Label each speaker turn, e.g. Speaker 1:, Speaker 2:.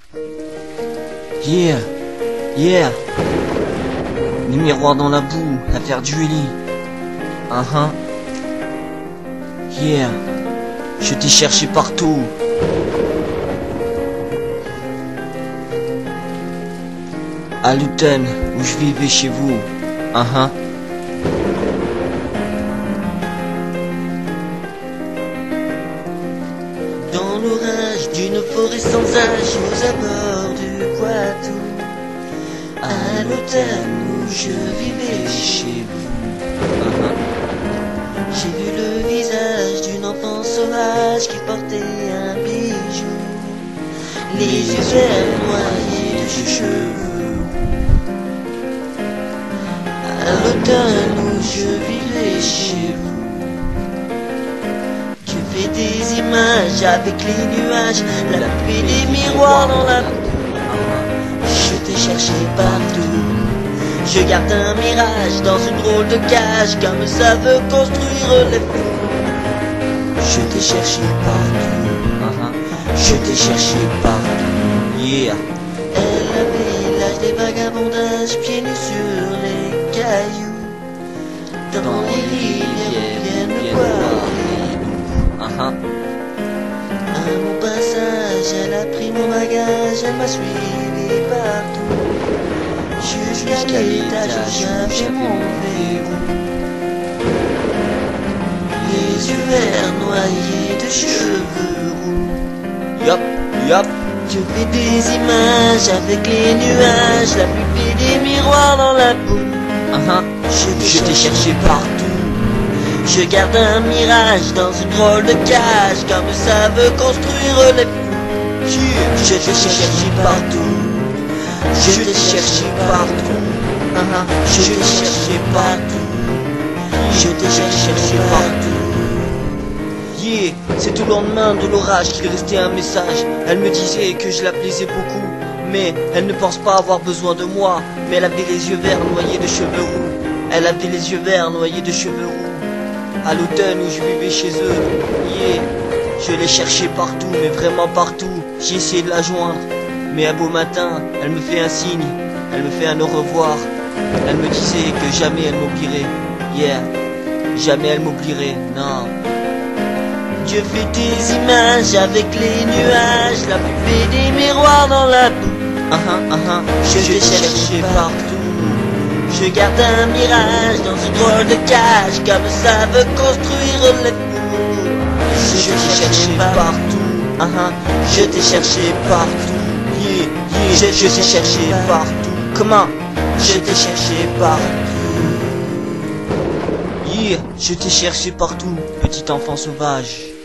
Speaker 1: Yeah, yeah. Les miroirs dans la boue, l'affaire du Eli. Yeah. Je t'ai cherché partout. À Luton, où je vivais chez vous.
Speaker 2: Dans l'orage d'une forêt sans âge, aux abords du Poitou, à l'automne où je vivais chez vous, j'ai vu le visage d'une enfant sauvage qui portait un bijou, les yeux verts noyés de cheveux. À l'automne où je vivais chez vous, fais des images avec les nuages, la pluie, les miroirs dans la boue. Je t'ai cherché partout. Je garde un mirage dans une drôle de cage, comme ça veut construire les fous. Je t'ai cherché partout.
Speaker 1: Je t'ai cherché partout. Yeah.
Speaker 2: Elle avait l'âge des vagabondages, pieds nus sur les cailloux, dans les rivières viennent boire. À mon passage, elle a pris mon bagage, elle m'a suivi partout, jusqu'à l'étage où j'avais mon verrou. Les yeux verts noyés de cheveux roux.
Speaker 1: Yup, yup.
Speaker 2: Je fais des images avec les nuages, la pluie fait des miroirs dans la boue.
Speaker 1: Je t'ai cherché partout.
Speaker 2: Je garde un mirage dans une drôle de cage, comme ça veut construire les fous.
Speaker 1: Je t'ai cherché partout. Je t'ai cherché partout. Je t'ai cherché partout. Je t'ai cherché partout. Yeah, c'est au lendemain de l'orage qu'il restait un message. Elle me disait que je la plaisais beaucoup, mais elle ne pense pas avoir besoin de moi. Mais elle avait les yeux verts noyés de cheveux roux. Elle avait les yeux verts noyés de cheveux roux. À l'automne où je vivais chez eux, yeah. Je l'ai cherché partout, mais vraiment partout. J'ai essayé de la joindre, mais un beau matin, elle me fait un signe, elle me fait un au revoir. Elle me disait que jamais elle m'oublierait, yeah. Jamais elle m'oublierait, non.
Speaker 2: Je fais des images avec les nuages, la pluie fait des miroirs dans la boue.
Speaker 1: Je t'ai cherché partout.
Speaker 2: Je garde un mirage dans une drôle de cage, comme ça veut construire les fous.
Speaker 1: Je t'ai cherché partout. Je t'ai cherché partout. Yeah, yeah. Je t'ai cherché partout. Comment? Je t'ai cherché partout. Yeah, je t'ai cherché partout, petit enfant sauvage.